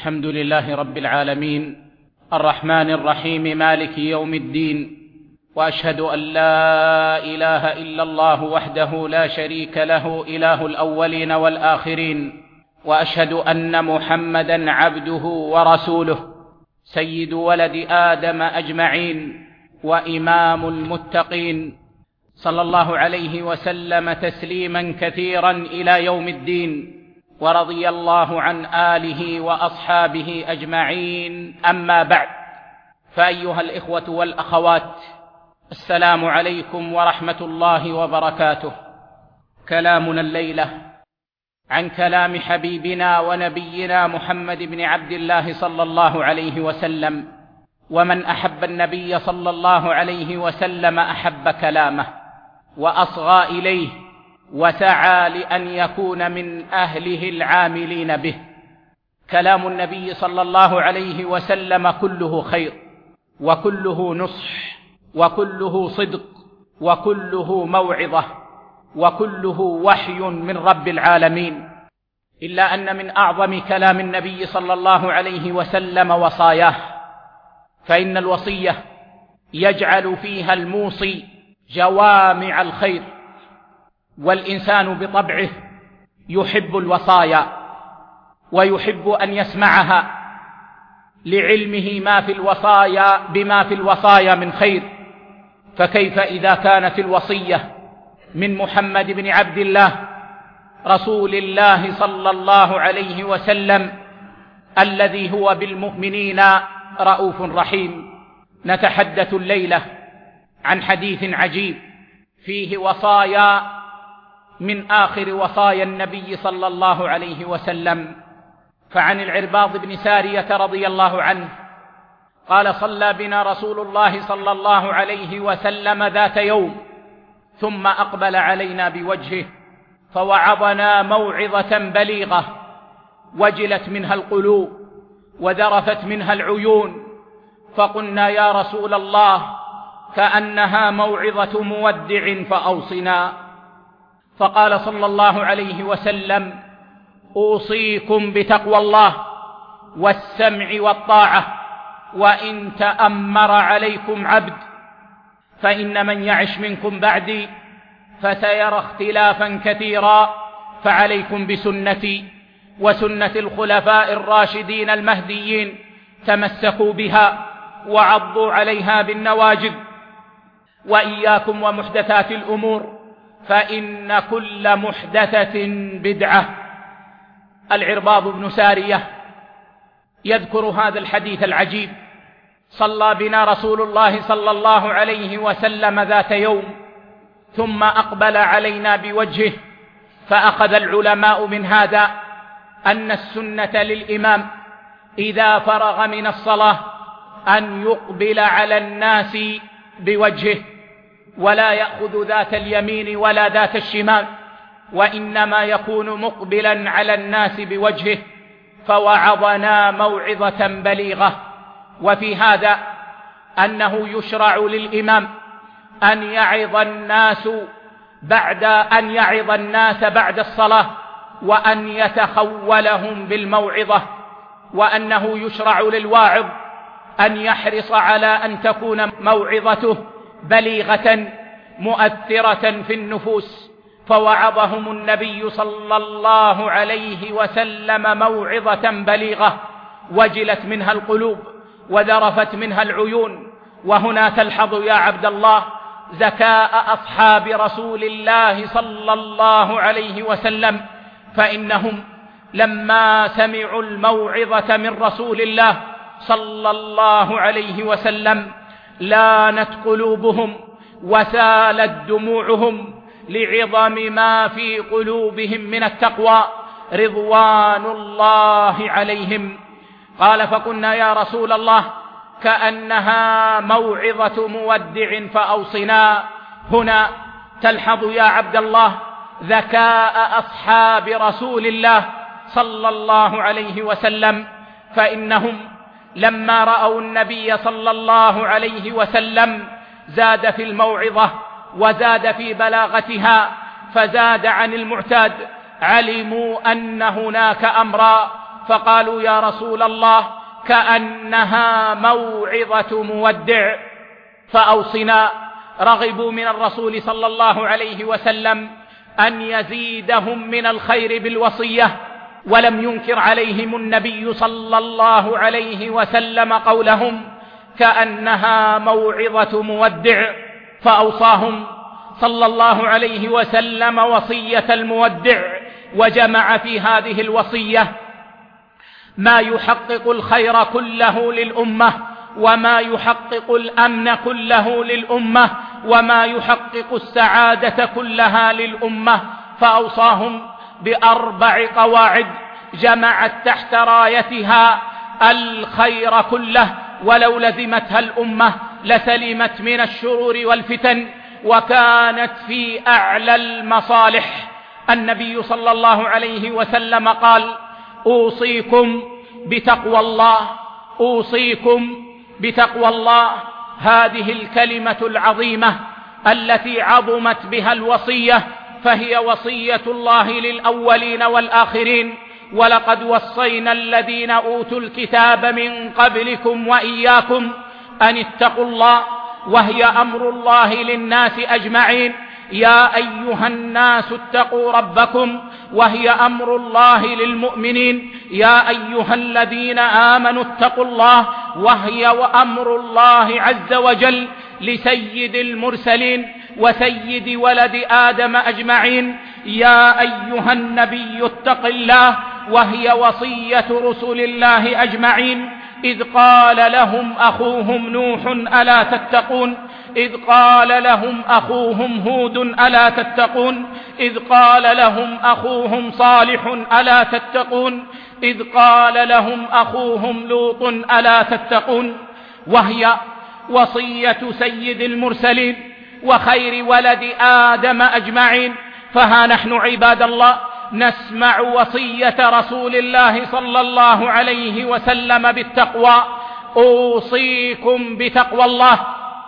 الحمد لله رب العالمين الرحمن الرحيم مالك يوم الدين، وأشهد أن لا إله إلا الله وحده لا شريك له إله الأولين والآخرين، وأشهد أن محمدًا عبده ورسوله سيد ولد آدم أجمعين وإمام المتقين، صلى الله عليه وسلم تسليمًا كثيرًا إلى يوم الدين، ورضي الله عن آله وأصحابه أجمعين. أما بعد، فأيها الإخوة والأخوات، السلام عليكم ورحمة الله وبركاته. كلامنا الليلة عن كلام حبيبنا ونبينا محمد بن عبد الله صلى الله عليه وسلم، ومن أحب النبي صلى الله عليه وسلم أحب كلامه وأصغى إليه وسعى لأن يكون من أهله العاملين به. كلام النبي صلى الله عليه وسلم كله خير، وكله نصح، وكله صدق، وكله موعظة، وكله وحي من رب العالمين، إلا أن من أعظم كلام النبي صلى الله عليه وسلم وصاياه، فإن الوصية يجعل فيها الموصي جوامع الخير، والإنسان بطبعه يحب الوصايا ويحب أن يسمعها لعلمه بما في الوصايا من خير، فكيف إذا كانت الوصية من محمد بن عبد الله رسول الله صلى الله عليه وسلم الذي هو بالمؤمنين رؤوف رحيم. نتحدث الليلة عن حديث عجيب فيه وصايا من آخر وصايا النبي صلى الله عليه وسلم. فعن العرباض بن سارية رضي الله عنه قال: صلى بنا رسول الله صلى الله عليه وسلم ذات يوم، ثم أقبل علينا بوجهه فوعظنا موعظة بليغة، وجلت منها القلوب وذرفت منها العيون، فقلنا: يا رسول الله، كأنها موعظة مودع فأوصنا. فقال صلى الله عليه وسلم: أوصيكم بتقوى الله والسمع والطاعة، وإن تأمر عليكم عبد، فإن من يعش منكم بعدي فسيرى اختلافا كثيرا، فعليكم بسنتي وسنة الخلفاء الراشدين المهديين، تمسكوا بها وعضوا عليها بالنواجذ، وإياكم ومحدثات الأمور، فإن كل محدثة بدعة. العرباض بن سارية يذكر هذا الحديث العجيب: صلى بنا رسول الله صلى الله عليه وسلم ذات يوم، ثم أقبل علينا بوجهه. فأخذ العلماء من هذا أن السنة للإمام إذا فرغ من الصلاة أن يقبل على الناس بوجهه، ولا يأخذ ذات اليمين ولا ذات الشمال، وإنما يكون مقبلا على الناس بوجهه. فوعظنا موعظة بليغة. وفي هذا أنه يشرع للإمام أن يعظ الناس بعد الصلاة، وأن يتخولهم بالموعظة، وأنه يشرع للواعظ أن يحرص على أن تكون موعظته بليغة مؤثرة في النفوس. فوعظهم النبي صلى الله عليه وسلم موعظة بليغة، وجلت منها القلوب وذرفت منها العيون. وهنا تلحظ يا عبد الله ذكاء أصحاب رسول الله صلى الله عليه وسلم، فإنهم لما سمعوا الموعظة من رسول الله صلى الله عليه وسلم لانت قلوبهم وسالت دموعهم لعظم ما في قلوبهم من التقوى رضوان الله عليهم. قال: فقلنا: يا رسول الله، كأنها موعظة مودع فأوصنا. هنا تلحظ يا عبد الله ذكاء أصحاب رسول الله صلى الله عليه وسلم، فإنهم لما رأوا النبي صلى الله عليه وسلم زاد في الموعظة وزاد في بلاغتها، فزاد عن المعتاد. علموا أن هناك أمرا فقالوا يا رسول الله كأنها موعظة مودع فأوصنا. رغبوا من الرسول صلى الله عليه وسلم أن يزيدهم من الخير بالوصية، ولم ينكر عليهم النبي صلى الله عليه وسلم قولهم كأنها موعظة مودع، فأوصاهم صلى الله عليه وسلم وصية المودع، وجمع في هذه الوصية ما يحقق الخير كله للأمة، وما يحقق الأمن كله للأمة، وما يحقق السعادة كلها للأمة. فأوصاهم ب4 قواعد جمعت تحت رايتها الخير كله، ولو لزمتها الأمة لسلمت من الشرور والفتن، وكانت في أعلى المصالح. النبي صلى الله عليه وسلم قال: أوصيكم بتقوى الله، أوصيكم بتقوى الله. هذه الكلمة العظيمة التي عظمت بها الوصية فهي وصية الله للأولين والآخرين: ولقد وصينا الذين أوتوا الكتاب من قبلكم وإياكم أن اتقوا الله، وهي أمر الله للناس أجمعين. يا أيها الناس اتقوا ربكم، وهي أمر الله للمؤمنين. يا أيها الذين آمنوا اتقوا الله، وهي وأمر الله عز وجل لسيد المرسلين وسيد ولد آدم أجمعين. يا أيها النبي اتق الله، وهي وصية رسل الله أجمعين. إذ قال لهم أخوهم نوح ألا تتقون، إذ قال لهم أخوهم هود ألا تتقون، إذ قال لهم أخوهم صالح ألا تتقون، إذ قال لهم أخوهم لوط ألا تتقون. وهي وصية سيد المرسلين وخير ولد آدم أجمعين. فها نحن عباد الله نسمع وصية رسول الله صلى الله عليه وسلم بالتقوى: أوصيكم بتقوى الله،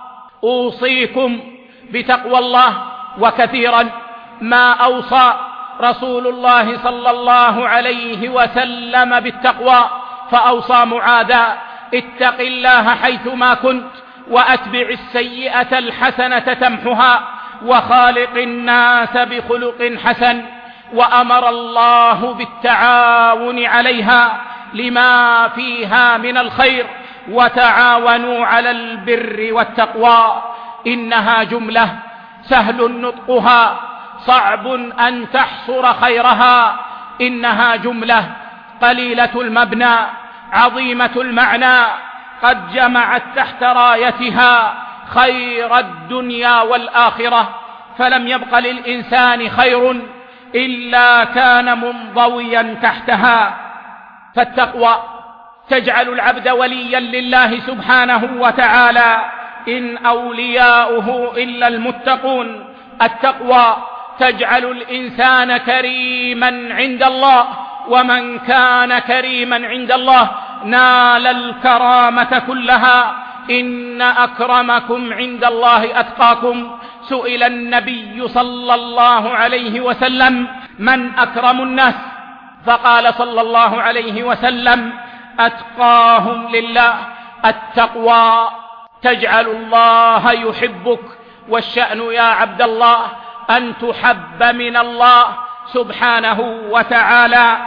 أوصيكم بتقوى الله. وكثيرا ما أوصى رسول الله صلى الله عليه وسلم بالتقوى، فأوصى معاذا: اتق الله حيثما كنت، وأتبع السيئة الحسنة تمحها، وخالق الناس بخلق حسن. وأمر الله بالتعاون عليها لما فيها من الخير: وتعاونوا على البر والتقوى. إنها جملة سهل نطقها، صعب أن تحصر خيرها. إنها جملة قليلة المبنى، عظيمة المعنى، قد جمعت تحت رايتها خير الدنيا والآخرة. فلم يبق للإنسان خير إلا كان منضويا تحتها. فالتقوى تجعل العبد وليا لله سبحانه وتعالى، إن أولياؤه إلا المتقون. التقوى تجعل الإنسان كريما عند الله، ومن كان كريما عند الله نال الكرامة كلها. إن أكرمكم عند الله أتقاكم. سئل النبي صلى الله عليه وسلم: من أكرم الناس؟ فقال صلى الله عليه وسلم: أتقاهم لله. التقوى تجعل الله يحبك، والشأن يا عبد الله أن تحب من الله سبحانه وتعالى،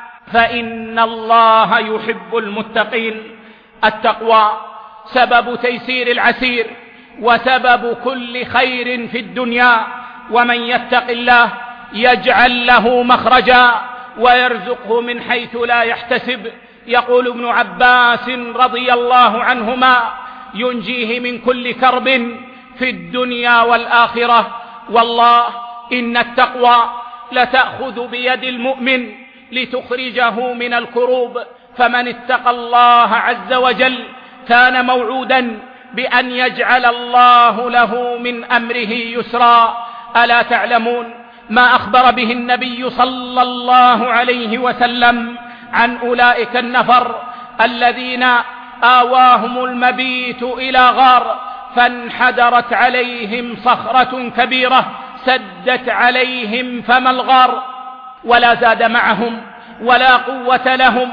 فإن الله يحب المتقين. التقوى سبب تيسير العسير، وسبب كل خير في الدنيا. ومن يتق الله يجعل له مخرجا ويرزقه من حيث لا يحتسب. يقول ابن عباس رضي الله عنهما: ينجيه من كل كرب في الدنيا والآخرة. والله إن التقوى لتأخذ بيد المؤمن لتخرجه من الكروب. فمن اتقى الله عز وجل كان موعودا بأن يجعل الله له من أمره يسرا. ألا تعلمون ما أخبر به النبي صلى الله عليه وسلم عن أولئك النفر الذين آواهم المبيت إلى غار، فانحدرت عليهم صخرة كبيرة سدت عليهم فم الغار، ولا زاد معهم ولا قوة لهم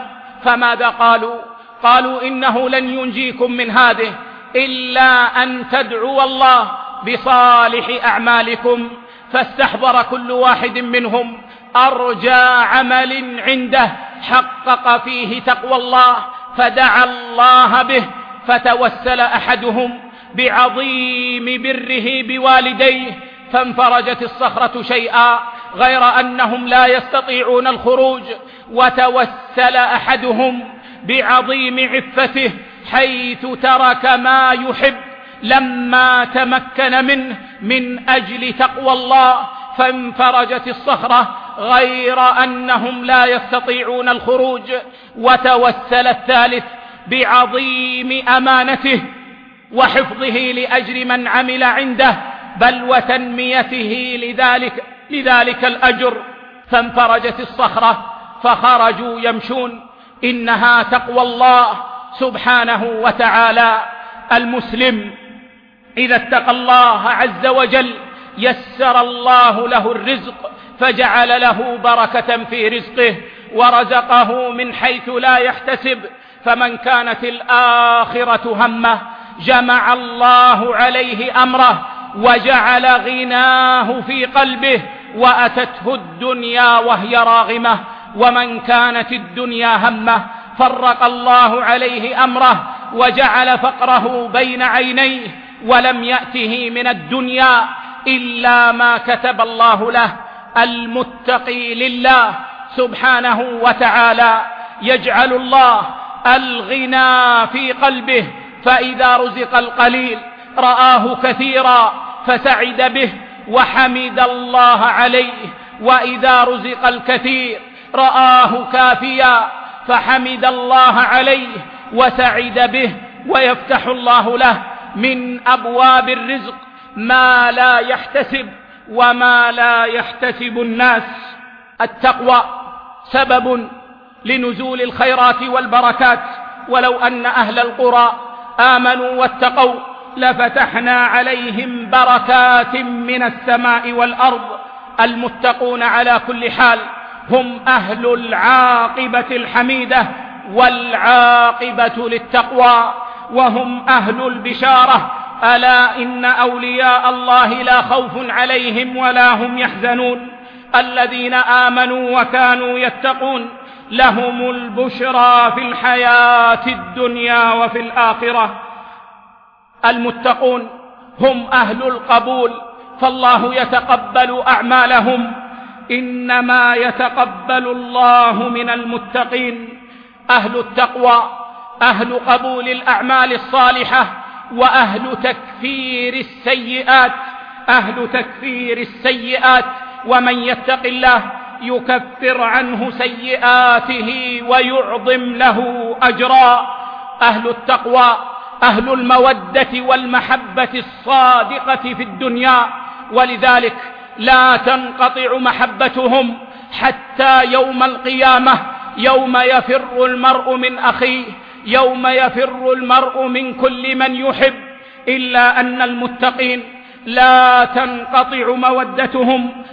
فماذا قالوا؟ قالوا إنه لن ينجيكم من هذه إلا أن تدعوا الله بصالح أعمالكم. فاستحضر كل واحد منهم أرجى عمل عنده حقق فيه تقوى الله فدعا الله به. فتوسل أحدهم بعظيم بره بوالديه فانفرجت الصخرة شيئا غير أنهم لا يستطيعون الخروج. وتوسل أحدهم بعظيم عفته حيث ترك ما يحب لما تمكن منه من أجل تقوى الله فانفرجت الصخرة غير أنهم لا يستطيعون الخروج. وتوسل الثالث بعظيم أمانته وحفظه لأجر من عمل عنده بل وتنميته لذلك الأجر فانفرجت الصخرة فخرجوا يمشون. إنها تقوى الله سبحانه وتعالى. المسلم إذا اتقى الله عز وجل يسر الله له الرزق فجعل له بركة في رزقه ورزقه من حيث لا يحتسب. فمن كانت الآخرة همه جمع الله عليه أمره وجعل غناه في قلبه وأتته الدنيا وهي راغمة. ومن كانت الدنيا همه فرق الله عليه أمره وجعل فقره بين عينيه ولم يأته من الدنيا إلا ما كتب الله له. المتقي لله سبحانه وتعالى يجعل الله الغنى في قلبه فإذا رزق القليل رآه كثيرا فسعد به وحمد الله عليه، وإذا رزق الكثير رآه كافيا فحمد الله عليه وسعد به. ويفتح الله له من أبواب الرزق ما لا يحتسب وما لا يحتسب الناس. التقوى سبب لنزول الخيرات والبركات. ولو أن أهل القرى آمنوا واتقوا لفتحنا عليهم بركات من السماء والأرض. المتقون على كل حال هم أهل العاقبة الحميدة والعاقبة للتقوى، وهم أهل البشارة. ألا إن أولياء الله لا خوف عليهم ولا هم يحزنون. الذين آمنوا وكانوا يتقون لهم البشرى في الحياة الدنيا وفي الآخرة. المتقون هم أهل القبول فالله يتقبل أعمالهم، إنما يتقبل الله من المتقين. أهل التقوى أهل قبول الأعمال الصالحة وأهل تكفير السيئات. أهل تكفير السيئات، ومن يتق الله يكفر عنه سيئاته ويعظم له أجرا. أهل التقوى أهل المودة والمحبة الصادقة في الدنيا، ولذلك لا تنقطع محبتهم حتى يوم القيامة، يوم يفر المرء من أخيه، يوم يفر المرء من كل من يحب. إلا أن المتقين لا تنقطع مودتهم.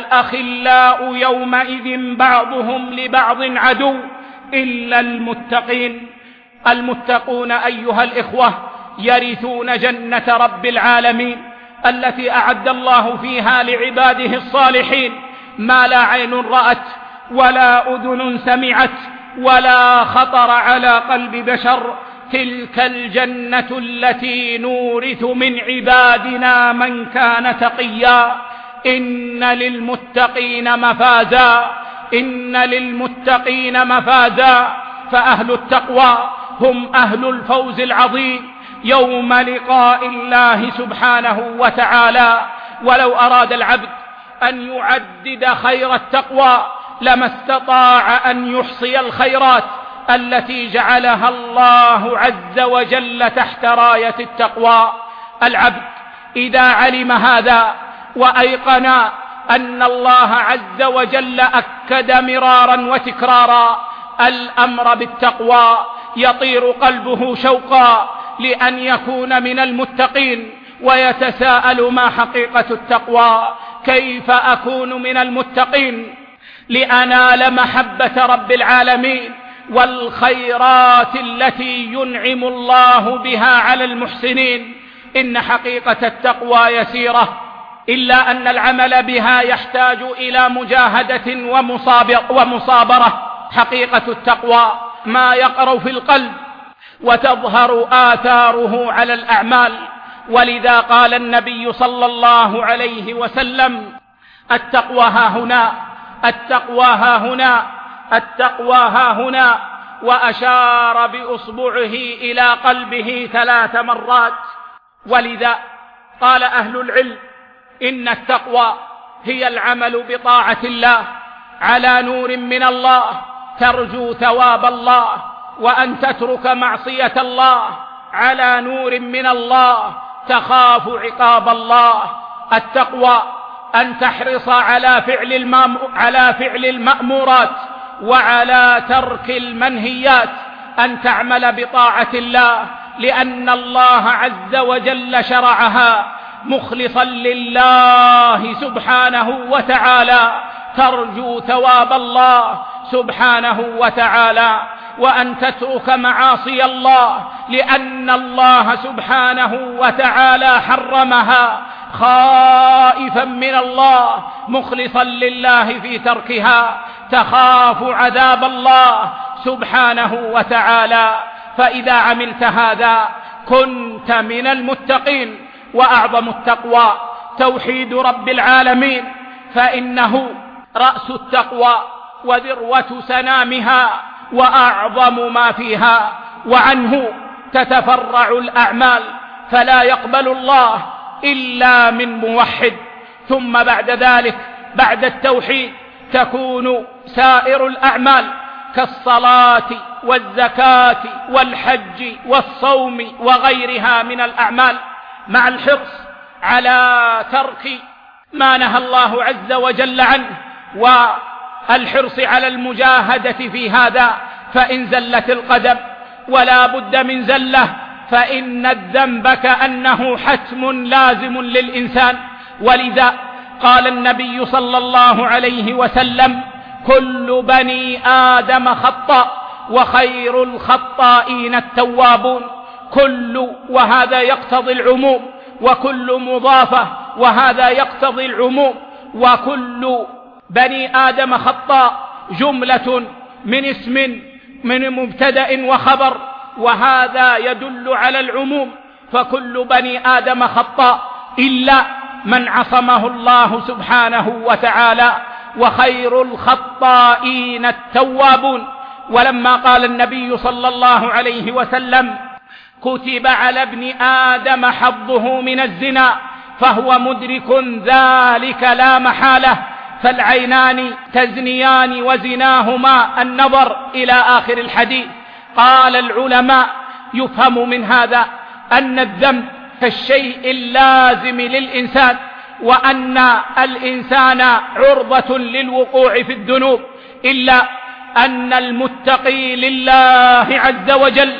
الأخلاء يومئذ بعضهم لبعض عدو إلا المتقين. المتقون أيها الإخوة يرثون جنة رب العالمين التي أعد الله فيها لعباده الصالحين ما لا عين رأت ولا أذن سمعت ولا خطر على قلب بشر. تلك الجنة التي نورث من عبادنا من كان تقيا. إن للمتقين مفازا، إن للمتقين مفازا. فأهل التقوى هم أهل الفوز العظيم يوم لقاء الله سبحانه وتعالى. ولو أراد العبد أن يعدد خير التقوى لما استطاع أن يحصي الخيرات التي جعلها الله عز وجل تحت راية التقوى. العبد إذا علم هذا وأيقن أن الله عز وجل أكد مرارا وتكرارا الأمر بالتقوى يطير قلبه شوقا لأن يكون من المتقين، ويتساءل ما حقيقة التقوى؟ كيف أكون من المتقين لأنال محبة رب العالمين والخيرات التي ينعم الله بها على المحسنين. إن حقيقة التقوى يسيرة، إلا أن العمل بها يحتاج إلى مجاهدة ومصابرة. حقيقة التقوى ما يقر في القلب وتظهر آثاره على الأعمال. ولذا قال النبي صلى الله عليه وسلم: التقوى ها هنا، التقوى ها هنا، التقوى ها هنا، وأشار بإصبعه إلى قلبه 3 مرات. ولذا قال أهل العلم: إن التقوى هي العمل بطاعة الله على نور من الله ترجو ثواب الله، وأن تترك معصية الله على نور من الله تخاف عقاب الله. التقوى أن تحرص على فعل المأمورات وعلى ترك المنهيات، أن تعمل بطاعة الله لأن الله عز وجل شرعها مخلصا لله سبحانه وتعالى ترجو ثواب الله سبحانه وتعالى، وأن تترك معاصي الله لأن الله سبحانه وتعالى حرمها خائفا من الله مخلصا لله في تركها تخاف عذاب الله سبحانه وتعالى. فإذا عملت هذا كنت من المتقين. وأعظم التقوى توحيد رب العالمين، فإنه رأس التقوى وذروة سنامها وأعظم ما فيها، وعنه تتفرع الأعمال، فلا يقبل الله إلا من موحد. ثم بعد ذلك بعد التوحيد تكون سائر الأعمال كالصلاة والزكاة والحج والصوم وغيرها من الأعمال، مع الحرص على ترك ما نهى الله عز وجل عنه والحرص على المجاهدة في هذا. فإن زلت القدم ولا بد من زلة، فإن الذنب كأنه حتم لازم للإنسان. ولذا قال النبي صلى الله عليه وسلم: كل بني آدم خطاء وخير الخطائين التوابون. كل وهذا يقتضي العموم، وكل مضافة وهذا يقتضي العموم، وكل بني آدم خطاء جملة من اسم من مبتدأ وخبر، وهذا يدل على العموم. فكل بني آدم خطاء إلا من عصمه الله سبحانه وتعالى، وخير الخطائين التوابون. ولما قال النبي صلى الله عليه وسلم: كتب على ابن آدم حظه من الزنا فهو مدرك ذلك لا محالة، فالعينان تزنيان وزناهما النظر إلى آخر الحديث. قال العلماء: يفهم من هذا أن الذنب كالشيء اللازم للإنسان، وأن الإنسان عرضة للوقوع في الذنوب، إلا أن المتقي لله عز وجل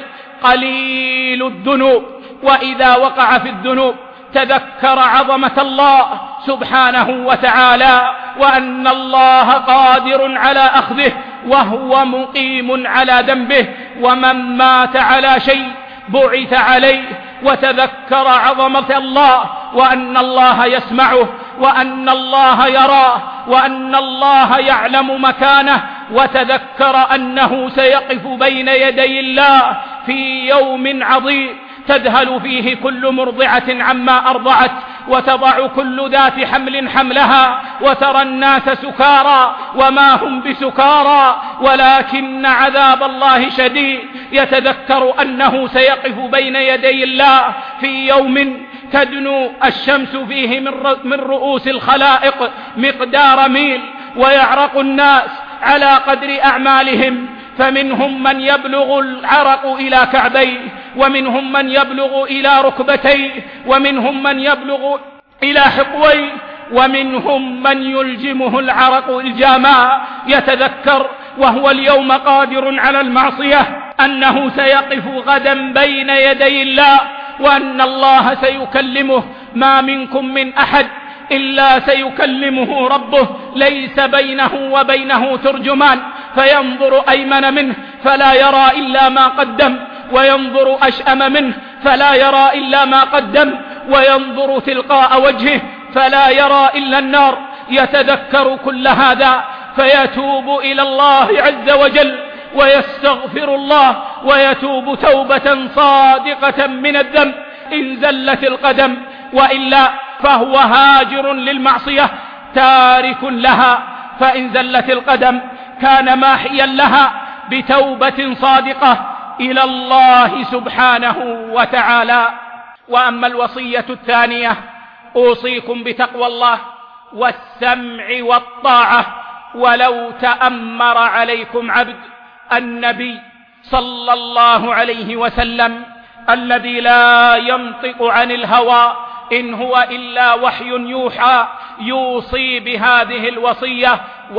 قليل الذنوب، وإذا وقع في الذنوب تذكر عظمة الله سبحانه وتعالى، وأن الله قادر على أخذه وهو مقيم على ذنبه. ومن مات على شيء بعث عليه، وتذكر عظمة الله وأن الله يسمعه وأن الله يراه وأن الله يعلم مكانه، وتذكر أنه سيقف بين يدي الله في يوم عظيم تذهل فيه كل مرضعة عما أرضعت، وتضع كل ذات حمل حملها، وترى الناس سكارى وما هم بسكارى ولكن عذاب الله شديد. يتذكر أنه سيقف بين يدي الله في يوم تدنو الشمس فيه من رؤوس الخلائق مقدار ميل، ويعرق الناس على قدر أعمالهم، فمنهم من يبلغ العرق إلى كعبيه، ومنهم من يبلغ إلى ركبتيه، ومنهم من يبلغ إلى حقويه، ومنهم من يلجمه العرق الجاما. يتذكر وهو اليوم قادر على المعصية أنه سيقف غدا بين يدي الله، وأن الله سيكلمه: ما منكم من أحد إلا سيكلمه ربه، ليس بينه وبينه ترجمان. فينظر أيمن منه فلا يرى إلا ما قدم، وينظر أشأم منه فلا يرى إلا ما قدم، وينظر تلقاء وجهه فلا يرى إلا النار. يتذكر كل هذا فيتوب إلى الله عز وجل ويستغفر الله ويتوب توبة صادقة من الذنب إن زلت القدم، وإلا فهو هاجر للمعصية تارك لها. فإن زلت القدم كان ماحيا لها بتوبة صادقة إلى الله سبحانه وتعالى. وأما الوصية الثانية: أوصيكم بتقوى الله والسمع والطاعة ولو تأمر عليكم عبد. النبي صلى الله عليه وسلم الذي لا ينطق عن الهوى إن هو إلا وحي يوحى يوصي بهذه الوصية: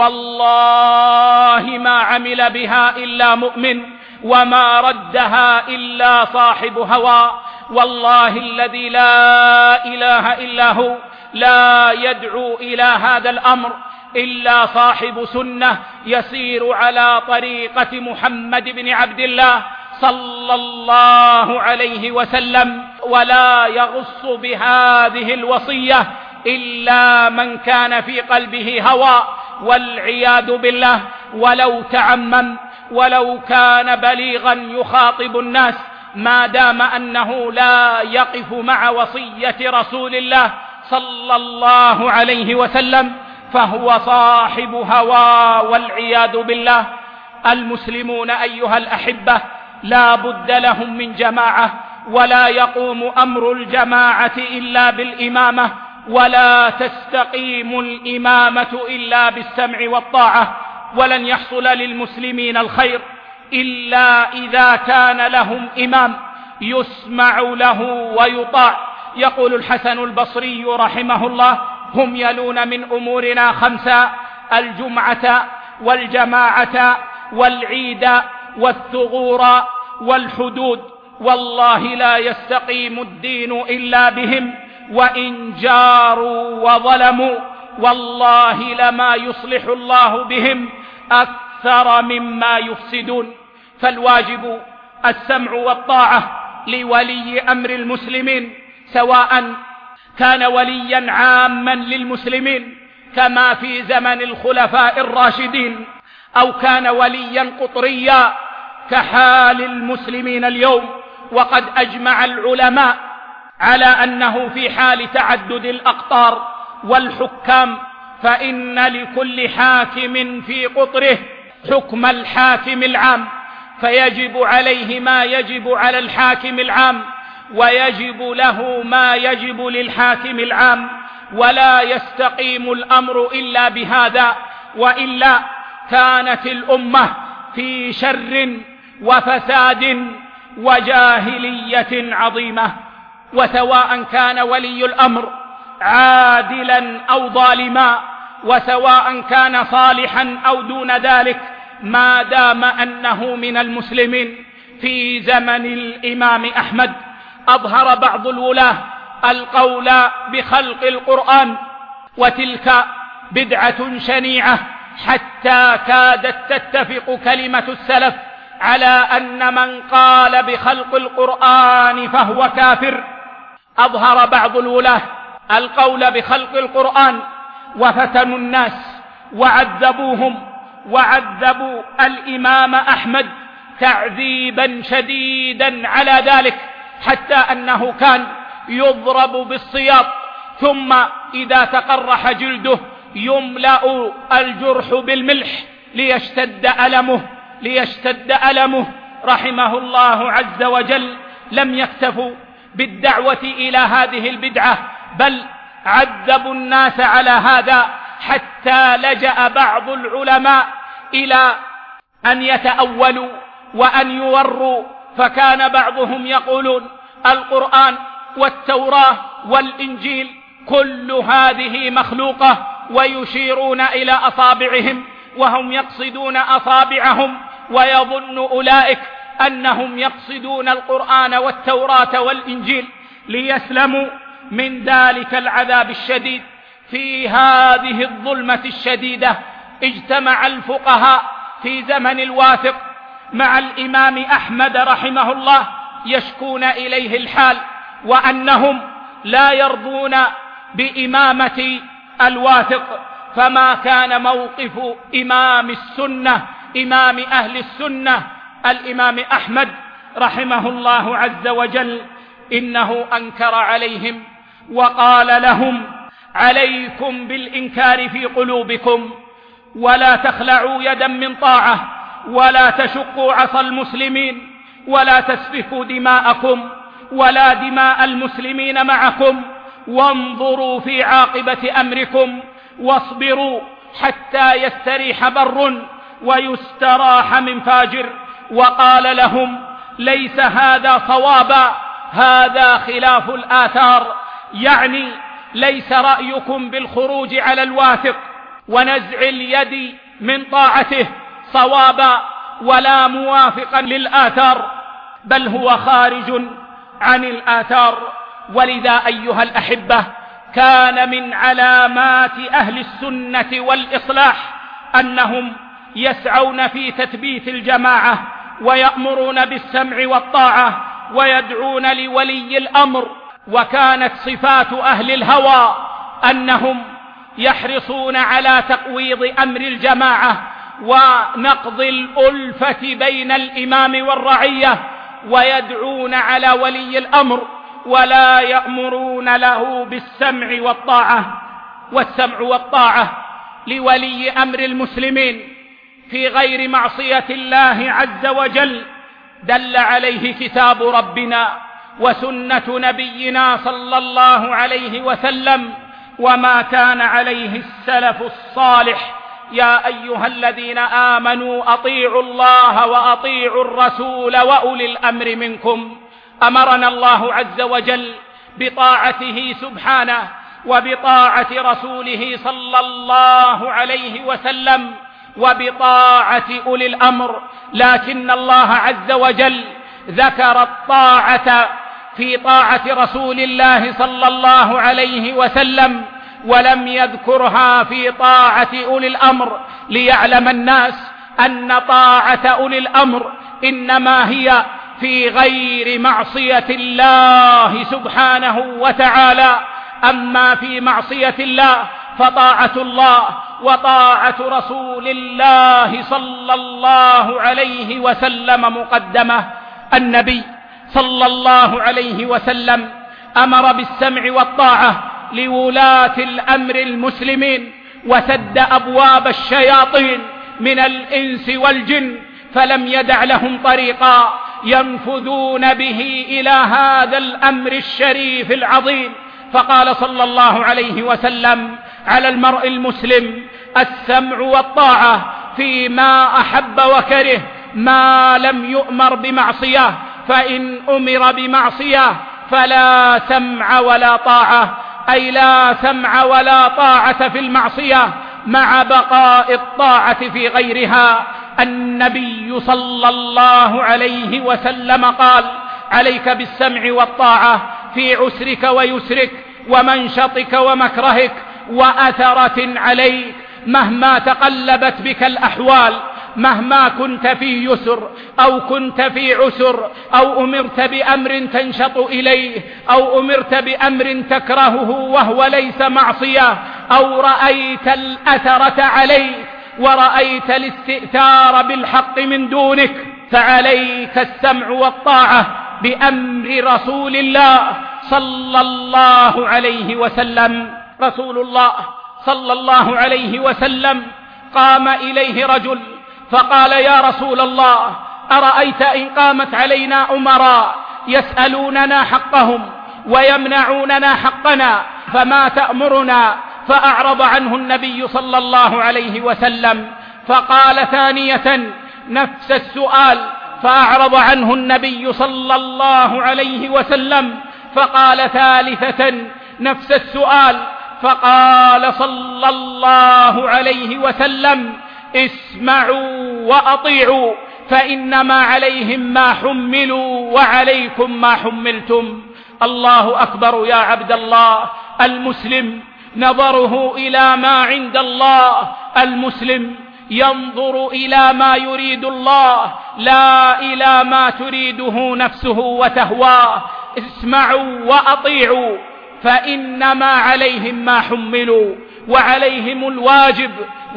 والله ما عمل بها إلا مؤمن وما ردها إلا صاحب هوى. والله الذي لا إله إلا هو لا يدعو إلى هذا الأمر إلا صاحب سنة يسير على طريقة محمد بن عبد الله صلى الله عليه وسلم، ولا يغص بهذه الوصية إلا من كان في قلبه هوى والعياذ بالله، ولو تعمم ولو كان بليغا يخاطب الناس، ما دام أنه لا يقف مع وصية رسول الله صلى الله عليه وسلم فهو صاحب هوى والعياذ بالله. المسلمون أيها الأحبة لا بد لهم من جماعة، ولا يقوم أمر الجماعة إلا بالإمامة، ولا تستقيم الإمامة إلا بالسمع والطاعة، ولن يحصل للمسلمين الخير إلا إذا كان لهم إمام يسمع له ويطاع. يقول الحسن البصري رحمه الله: هم يلون من أمورنا خمسة: الجمعة والجماعة والعيد والثغور والحدود، والله لا يستقيم الدين إلا بهم، وإن جاروا وظلموا والله لما يصلح الله بهم أكثر مما يفسدون. فالواجب السمع والطاعة لولي أمر المسلمين، سواء كان وليا عاما للمسلمين كما في زمن الخلفاء الراشدين، أو كان وليا قطريا كحال المسلمين اليوم. وقد أجمع العلماء على أنه في حال تعدد الأقطار والحكام فإن لكل حاكم في قطره حكم الحاكم العام، فيجب عليه ما يجب على الحاكم العام، ويجب له ما يجب للحاكم العام، ولا يستقيم الأمر إلا بهذا، وإلا كانت الأمة في شر وفساد وجاهلية عظيمة. وسواء كان ولي الأمر عادلا أو ظالما، وسواء كان صالحا أو دون ذلك، ما دام أنه من المسلمين. في زمن الإمام أحمد أظهر بعض الولاة القول بخلق القرآن، وتلك بدعة شنيعة حتى كادت تتفق كلمة السلف على أن من قال بخلق القرآن فهو كافر. أظهر بعض الولاة القول بخلق القرآن وفتنوا الناس وعذبوهم، وعذبوا الإمام أحمد تعذيبا شديدا على ذلك، حتى أنه كان يضرب بالسياط، ثم إذا تقرح جلده يملأ الجرح بالملح ليشتد ألمه رحمه الله عز وجل. لم يكتفوا بالدعوة إلى هذه البدعة، بل عذبوا الناس على هذا، حتى لجأ بعض العلماء إلى أن يتأولوا وأن يوروا، فكان بعضهم يقولون القرآن والتوراة والإنجيل كل هذه مخلوقة، ويشيرون إلى أصابعهم وهم يقصدون أصابعهم، ويظن أولئك أنهم يقصدون القرآن والتوراة والإنجيل ليسلموا من ذلك العذاب الشديد. في هذه الظلمة الشديدة اجتمع الفقهاء في زمن الواثق مع الإمام أحمد رحمه الله يشكون إليه الحال، وأنهم لا يرضون بإمامة الواثق. فما كان موقف إمام السنة، إمام أهل السنة، الإمام أحمد رحمه الله عز وجل؟ إنه أنكر عليهم وقال لهم: عليكم بالإنكار في قلوبكم، ولا تخلعوا يدا من طاعة، ولا تشقوا عصا المسلمين، ولا تسفكوا دماءكم ولا دماء المسلمين معكم، وانظروا في عاقبة أمركم، واصبروا حتى يستريح بر ويستراح من فاجر. وقال لهم: ليس هذا صوابا، هذا خلاف الآثار، يعني ليس رأيكم بالخروج على الواثق ونزع اليد من طاعته صوابا ولا موافقا للآثار، بل هو خارج عن الآثار. ولذا أيها الأحبة، كان من علامات أهل السنة والإصلاح أنهم يسعون في تثبيت الجماعة، ويأمرون بالسمع والطاعة، ويدعون لولي الأمر. وكانت صفات أهل الهوى أنهم يحرصون على تقويض أمر الجماعة ونقض الألفة بين الإمام والرعية، ويدعون على ولي الأمر ولا يأمرون له بالسمع والطاعة. والسمع والطاعة لولي أمر المسلمين في غير معصية الله عز وجل دل عليه كتاب ربنا وسنة نبينا صلى الله عليه وسلم، وما كان عليه السلف الصالح. يا أيها الذين آمنوا أطيعوا الله وأطيعوا الرسول وأولي الأمر منكم. أمرنا الله عز وجل بطاعته سبحانه وبطاعة رسوله صلى الله عليه وسلم وبطاعة أولي الأمر، لكن الله عز وجل ذكر الطاعة في طاعة رسول الله صلى الله عليه وسلم، ولم يذكرها في طاعة أولي الأمر، ليعلم الناس أن طاعة أولي الأمر إنما هي في غير معصية الله سبحانه وتعالى. أما في معصية الله فطاعة الله وطاعة رسول الله صلى الله عليه وسلم مقدمة. النبي صلى الله عليه وسلم أمر بالسمع والطاعة لولاة الأمر المسلمين، وسد أبواب الشياطين من الإنس والجن، فلم يدع لهم طريقا ينفذون به إلى هذا الأمر الشريف العظيم. فقال صلى الله عليه وسلم: على المرء المسلم السمع والطاعة فيما أحب وكره، ما لم يؤمر بمعصية، فإن أمر بمعصية فلا سمع ولا طاعة، أي لا سمع ولا طاعة في المعصية مع بقاء الطاعة في غيرها. النبي صلى الله عليه وسلم قال: عليك بالسمع والطاعة في عسرك ويسرك ومنشطك ومكرهك وأثرة عليك، مهما تقلبت بك الأحوال، مهما كنت في يسر أو كنت في عسر، أو أمرت بأمر تنشط إليه، أو أمرت بأمر تكرهه وهو ليس معصية، أو رأيت الأثرة عليك ورأيت الاستئثار بالحق من دونك، فعليك السمع والطاعة بأمر رسول الله صلى الله عليه وسلم. رسول الله صلى الله عليه وسلم قام إليه رجل فقال: يا رسول الله، أرأيت إن قامت علينا أمراء يسألوننا حقهم ويمنعوننا حقنا، فما تأمرنا؟ فأعرض عنه النبي صلى الله عليه وسلم. فقال ثانية نفس السؤال، فأعرض عنه النبي صلى الله عليه وسلم. فقال ثالثة نفس السؤال، فقال صلى الله عليه وسلم: اسمعوا وأطيعوا، فإنما عليهم ما حملوا وعليكم ما حملتم. الله أكبر يا عبد الله. المسلم نظره إلى ما عند الله، المسلم ينظر إلى ما يريد الله لا إلى ما تريده نفسه وتهواه. اسمعوا وأطيعوا فإنما عليهم ما حملوا وعليهم الواجب،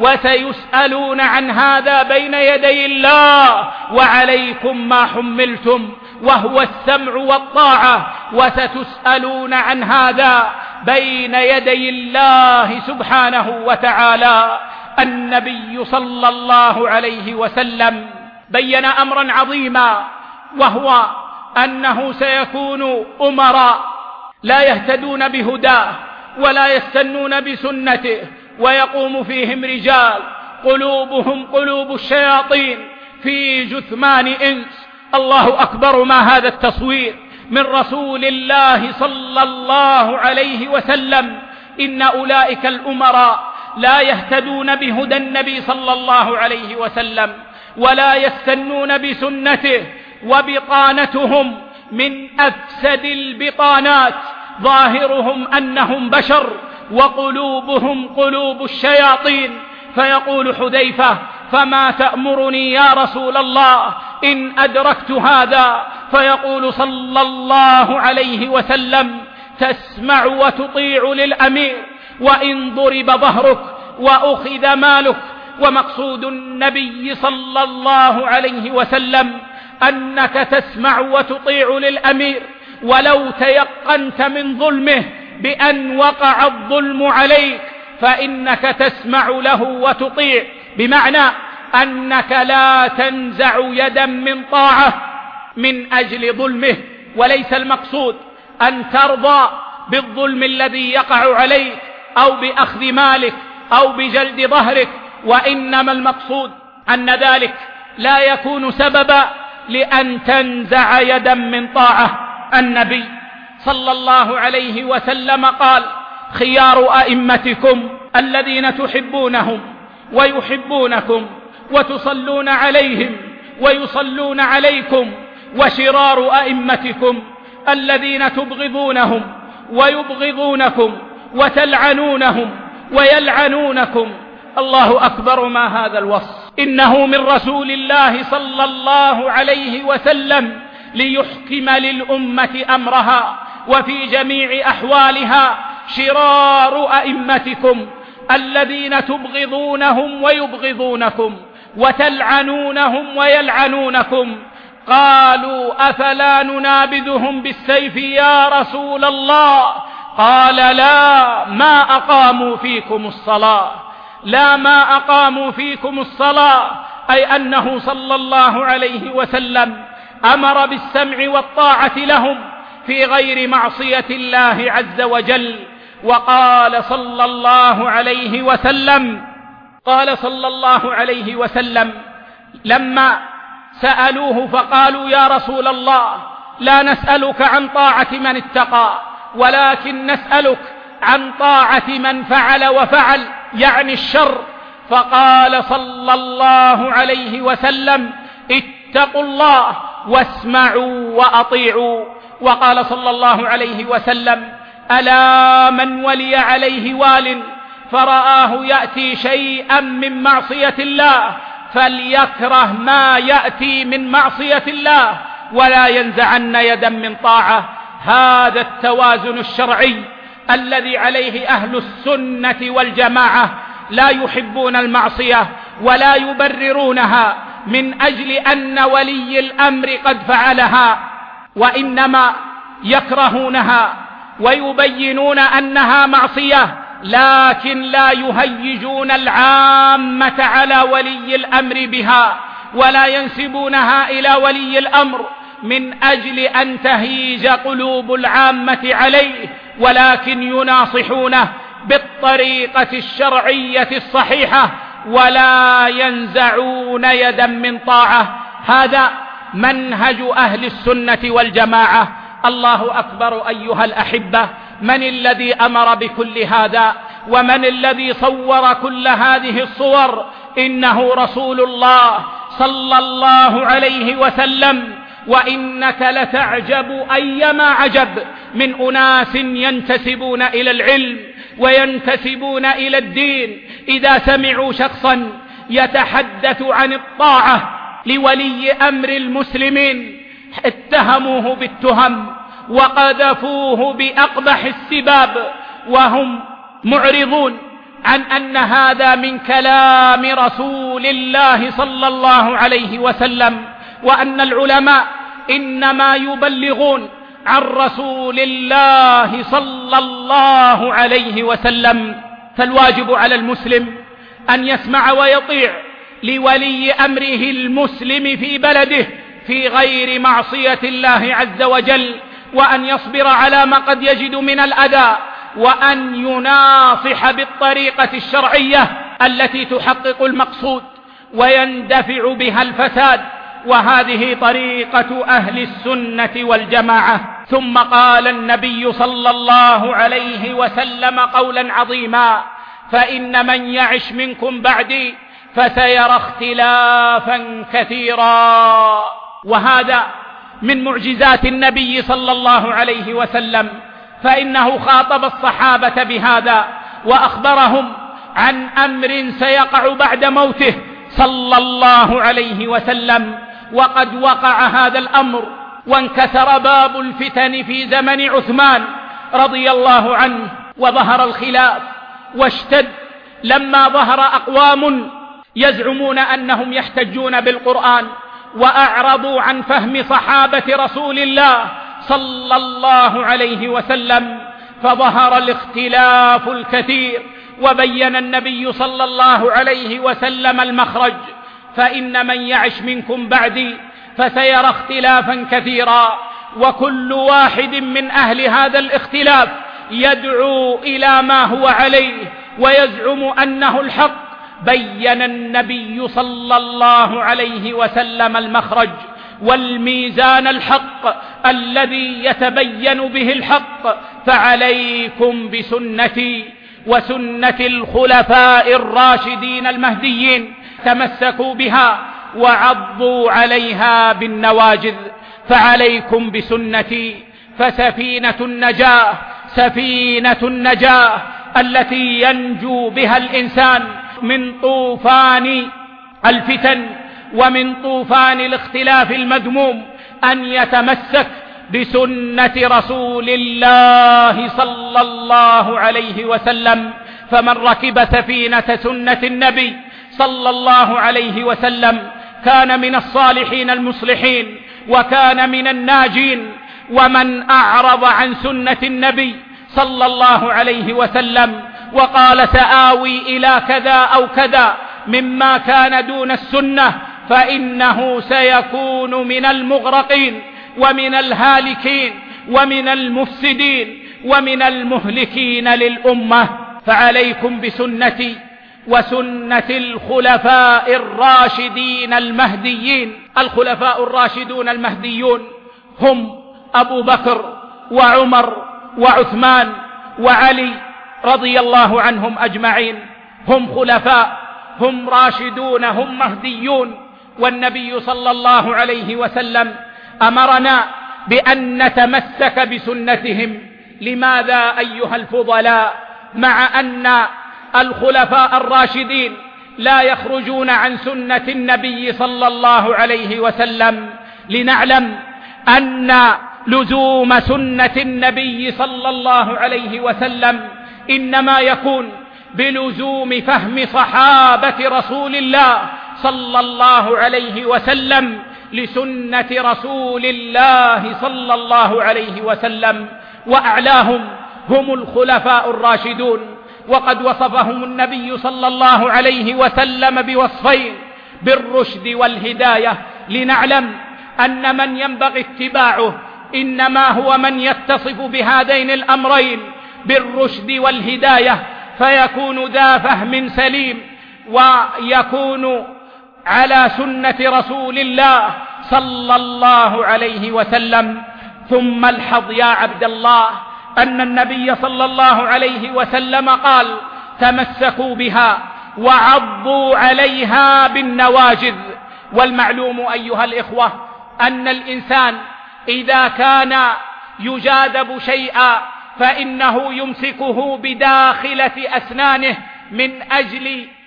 وسيسألون عن هذا بين يدي الله. وعليكم ما حملتم وهو السمع والطاعة، وستسألون عن هذا بين يدي الله سبحانه وتعالى. النبي صلى الله عليه وسلم بين أمرا عظيما، وهو أنه سيكون أمراء لا يهتدون بهداه ولا يستنون بسنته، ويقوم فيهم رجال قلوبهم قلوب الشياطين في جثمان إنس. الله أكبر، ما هذا التصوير من رسول الله صلى الله عليه وسلم. إن أولئك الأمراء لا يهتدون بهدى النبي صلى الله عليه وسلم ولا يستنون بسنته، وبطانتهم من أفسد البطانات، ظاهرهم أنهم بشر وقلوبهم قلوب الشياطين. فيقول حذيفة: فما تأمرني يا رسول الله إن أدركت هذا؟ فيقول صلى الله عليه وسلم: تسمع وتطيع للأمير وإن ضرب ظهرك وأخذ مالك. ومقصود النبي صلى الله عليه وسلم أنك تسمع وتطيع للأمير ولو تيقنت من ظلمه بأن وقع الظلم عليك، فإنك تسمع له وتطيع، بمعنى أنك لا تنزع يدا من طاعة من أجل ظلمه. وليس المقصود أن ترضى بالظلم الذي يقع عليك أو بأخذ مالك أو بجلد ظهرك، وإنما المقصود أن ذلك لا يكون سببا لأن تنزع يدا من طاعة. النبي صلى الله عليه وسلم قال: خيار أئمتكم الذين تحبونهم ويحبونكم وتصلون عليهم ويصلون عليكم، وشرار أئمتكم الذين تبغضونهم ويبغضونكم وتلعنونهم ويلعنونكم. الله أكبر، ما هذا الوصف! إنه من رسول الله صلى الله عليه وسلم ليحكم للأمة أمرها وفي جميع أحوالها. شرار أئمتكم الذين تبغضونهم ويبغضونكم وتلعنونهم ويلعنونكم. قالوا: أفلا ننابذهم بالسيف يا رسول الله؟ قال: لا، ما أقاموا فيكم الصلاة، لا ما أقاموا فيكم الصلاة. أي أنه صلى الله عليه وسلم أمر بالسمع والطاعة لهم في غير معصية الله عز وجل. وقال صلى الله عليه وسلم لما سألوه فقالوا: يا رسول الله، لا نسألك عن طاعة من اتقى، ولكن نسألك عن طاعة من فعل وفعل، يعني الشر. فقال صلى الله عليه وسلم: اتقوا الله واسمعوا وأطيعوا. وقال صلى الله عليه وسلم: ألا من ولي عليه وال فرآه يأتي شيئا من معصية الله فليكره ما يأتي من معصية الله ولا ينزعن يدا من طاعة. هذا التوازن الشرعي الذي عليه أهل السنة والجماعة، لا يحبون المعصية ولا يبررونها من أجل أن ولي الأمر قد فعلها، وإنما يكرهونها ويبينون أنها معصية، لكن لا يهيجون العامة على ولي الأمر بها ولا ينسبونها إلى ولي الأمر من أجل أن تهيج قلوب العامة عليه، ولكن يناصحونه بالطريقة الشرعية الصحيحة ولا ينزعون يدا من طاعة. هذا منهج أهل السنة والجماعة. الله أكبر أيها الأحبة، من الذي أمر بكل هذا؟ ومن الذي صور كل هذه الصور؟ إنه رسول الله صلى الله عليه وسلم. وإنك لتعجب أيما عجب من أناس ينتسبون إلى العلم وينتسبون إلى الدين، إذا سمعوا شخصا يتحدث عن الطاعة لولي أمر المسلمين اتهموه بالتهم وقذفوه بأقبح السباب، وهم معرضون عن أن هذا من كلام رسول الله صلى الله عليه وسلم، وأن العلماء إنما يبلغون عن رسول الله صلى الله عليه وسلم. فالواجب على المسلم أن يسمع ويطيع لولي أمره المسلم في بلده في غير معصية الله عز وجل، وأن يصبر على ما قد يجد من الأذى، وأن يناصح بالطريقة الشرعية التي تحقق المقصود ويندفع بها الفساد، وهذه طريقة أهل السنة والجماعة. ثم قال النبي صلى الله عليه وسلم قولا عظيما: فإن من يعش منكم بعدي فسيرى اختلافا كثيرا. وهذا من معجزات النبي صلى الله عليه وسلم، فإنه خاطب الصحابة بهذا وأخبرهم عن أمر سيقع بعد موته صلى الله عليه وسلم. وقد وقع هذا الأمر وانكسر باب الفتن في زمن عثمان رضي الله عنه، وظهر الخلاف واشتد لما ظهر أقوام يزعمون أنهم يحتجون بالقرآن وأعرضوا عن فهم صحابة رسول الله صلى الله عليه وسلم، فظهر الاختلاف الكثير، وبين النبي صلى الله عليه وسلم المخرج: فإن من يعش منكم بعدي فسيرى اختلافا كثيرا. وكل واحد من أهل هذا الاختلاف يدعو إلى ما هو عليه ويزعم أنه الحق. بين النبي صلى الله عليه وسلم المخرج والميزان الحق الذي يتبين به الحق: فعليكم بسنتي وسنة الخلفاء الراشدين المهديين، تمسكوا بها وعضوا عليها بالنواجذ. فعليكم بسنتي، فسفينة النجاة سفينة النجاة التي ينجو بها الإنسان من طوفان الفتن ومن طوفان الاختلاف المذموم أن يتمسك بسنة رسول الله صلى الله عليه وسلم. فمن ركب سفينة سنة النبي صلى الله عليه وسلم كان من الصالحين المصلحين وكان من الناجين. ومن أعرض عن سنة النبي صلى الله عليه وسلم وقال سآوي إلى كذا أو كذا مما كان دون السنة فإنه سيكون من المغرقين ومن الهالكين ومن المفسدين ومن المهلكين للأمة. فعليكم بسنتي وسنة الخلفاء الراشدين المهديين. الخلفاء الراشدون المهديون هم أبو بكر وعمر وعثمان وعلي رضي الله عنهم أجمعين. هم خلفاء، هم راشدون، هم مهديون. والنبي صلى الله عليه وسلم أمرنا بأن نتمسك بسنتهم. لماذا أيها الفضلاء؟ مع أن الخلفاء الراشدين لا يخرجون عن سنة النبي صلى الله عليه وسلم، لنعلم أن لزوم سنة النبي صلى الله عليه وسلم إنما يكون بلزوم فهم صحابة رسول الله صلى الله عليه وسلم لسنة رسول الله صلى الله عليه وسلم. وأعلاهم هم الخلفاء الراشدون، وقد وصفهم النبي صلى الله عليه وسلم بوصفين: بالرشد والهداية. لنعلم أن من ينبغي اتباعه إنما هو من يتصف بهذين الأمرين بالرشد والهداية، فيكون ذا فهم سليم ويكون على سنة رسول الله صلى الله عليه وسلم. ثم الحظ يا عبد الله أن النبي صلى الله عليه وسلم قال: تمسكوا بها وعضوا عليها بالنواجذ. والمعلوم أيها الإخوة أن الإنسان إذا كان يجاذب شيئا فإنه يمسكه بداخلة أسنانه من أجل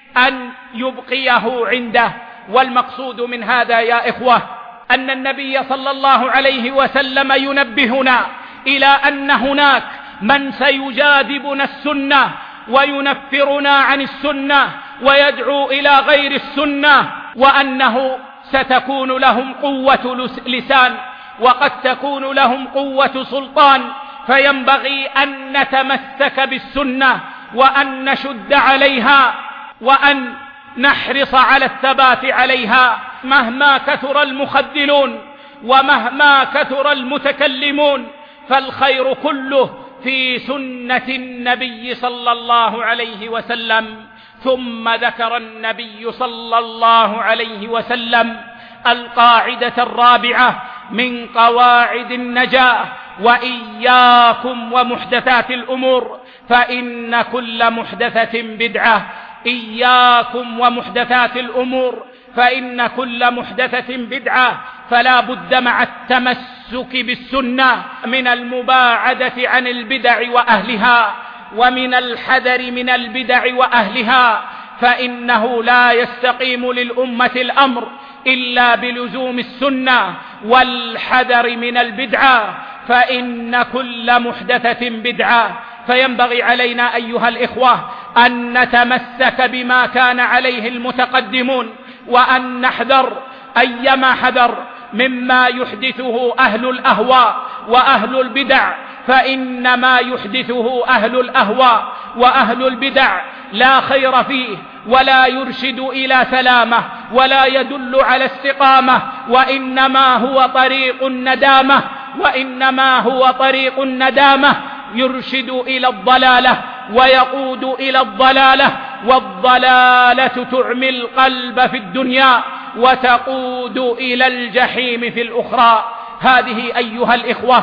أن يبقيه عنده. والمقصود من هذا يا إخوة أن النبي صلى الله عليه وسلم ينبهنا إلى أن هناك من سيجاذبنا السنة وينفرنا عن السنة ويدعو إلى غير السنة، وأنه ستكون لهم قوة لسان وقد تكون لهم قوة سلطان، فينبغي أن نتمسك بالسنة وأن نشد عليها وأن نحرص على الثبات عليها مهما كثر المخذلون ومهما كثر المتكلمون، فالخير كله في سنة النبي صلى الله عليه وسلم. ثم ذكر النبي صلى الله عليه وسلم القاعدة الرابعة من قواعد النجاة: وإياكم ومحدثات الأمور فإن كل محدثة بدعة. إياكم ومحدثات الأمور فإن كل محدثة بدعة. فلا بد مع التمسك بالسنة من المباعدة عن البدع وأهلها ومن الحذر من البدع وأهلها، فإنه لا يستقيم للأمة الأمر إلا بلزوم السنة والحذر من البدعة، فإن كل محدثة بدعة. فينبغي علينا أيها الإخوة أن نتمسك بما كان عليه المتقدمون، وأن نحذر أيما حذر مما يحدثه أهل الأهواء وأهل البدع، فإن ما يحدثه أهل الأهواء وأهل البدع لا خير فيه ولا يرشد إلى سلامة ولا يدل على استقامة، وإنما هو طريق الندامة يرشد إلى الضلالة ويقود إلى الضلالة، والضلالة تعمي القلب في الدنيا وتقود إلى الجحيم في الأخرى. هذه أيها الإخوة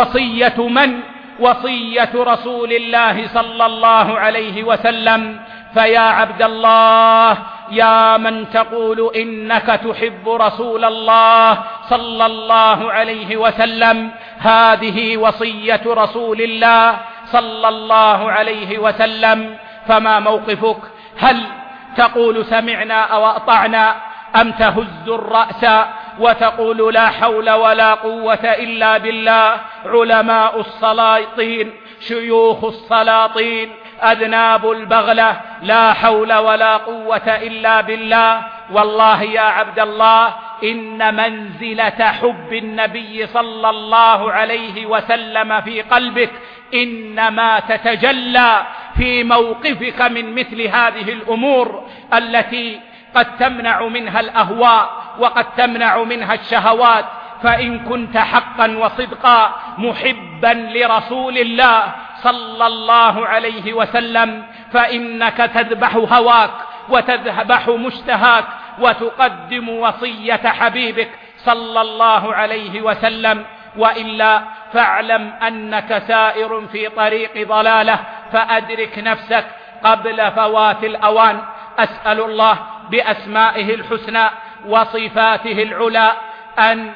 وصية رسول الله صلى الله عليه وسلم. فيا عبد الله، يا من تقول إنك تحب رسول الله صلى الله عليه وسلم، هذه وصية رسول الله صلى الله عليه وسلم، فما موقفك؟ هل تقول سمعنا أو أطعنا، أم تهز الرأس وتقول لا حول ولا قوة إلا بالله؟ علماء السلاطين، شيوخ السلاطين، أذناب البغلة، لا حول ولا قوة إلا بالله. والله يا عبد الله إن منزلة حب النبي صلى الله عليه وسلم في قلبك إنما تتجلى في موقفك من مثل هذه الأمور التي قد تمنع منها الأهواء وقد تمنع منها الشهوات. فإن كنت حقا وصدقا محبا لرسول الله صلى الله عليه وسلم فإنك تذبح هواك وتذبح مشتهاك وتقدم وصية حبيبك صلى الله عليه وسلم، وإلا فاعلم أنك سائر في طريق ضلالة، فأدرك نفسك قبل فوات الأوان. أسأل الله بأسمائه الحسنى وصفاته العلى أن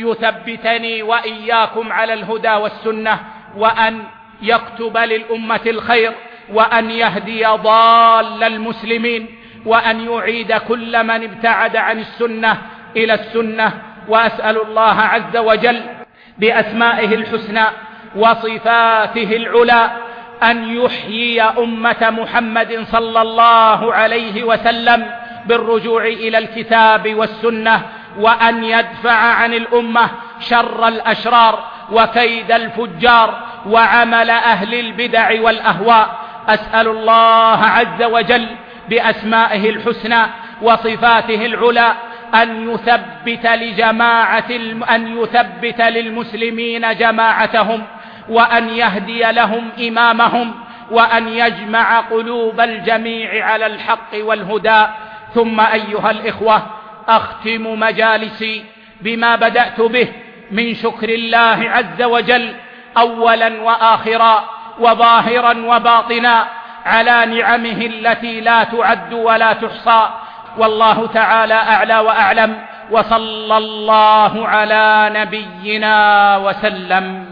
يثبتني وإياكم على الهدى والسنة، وأن يكتب للأمة الخير، وأن يهدي ضال المسلمين، وأن يعيد كل من ابتعد عن السنة إلى السنة. وأسأل الله عز وجل بأسمائه الحسنى وصفاته العلى أن يحيي أمة محمد صلى الله عليه وسلم بالرجوع إلى الكتاب والسنة، وأن يدفع عن الأمة شر الأشرار وكيد الفجار وعمل أهل البدع والأهواء. أسأل الله عز وجل بأسمائه الحسنى وصفاته العلى أن يثبت للمسلمين جماعتهم، وأن يهدي لهم إمامهم، وأن يجمع قلوب الجميع على الحق والهدى. ثم أيها الإخوة، أختم مجالسي بما بدأت به من شكر الله عز وجل أولا وآخرا وظاهرا وباطنا على نعمه التي لا تعد ولا تحصى. والله تعالى أعلى وأعلم، وصلى الله على نبينا وسلم.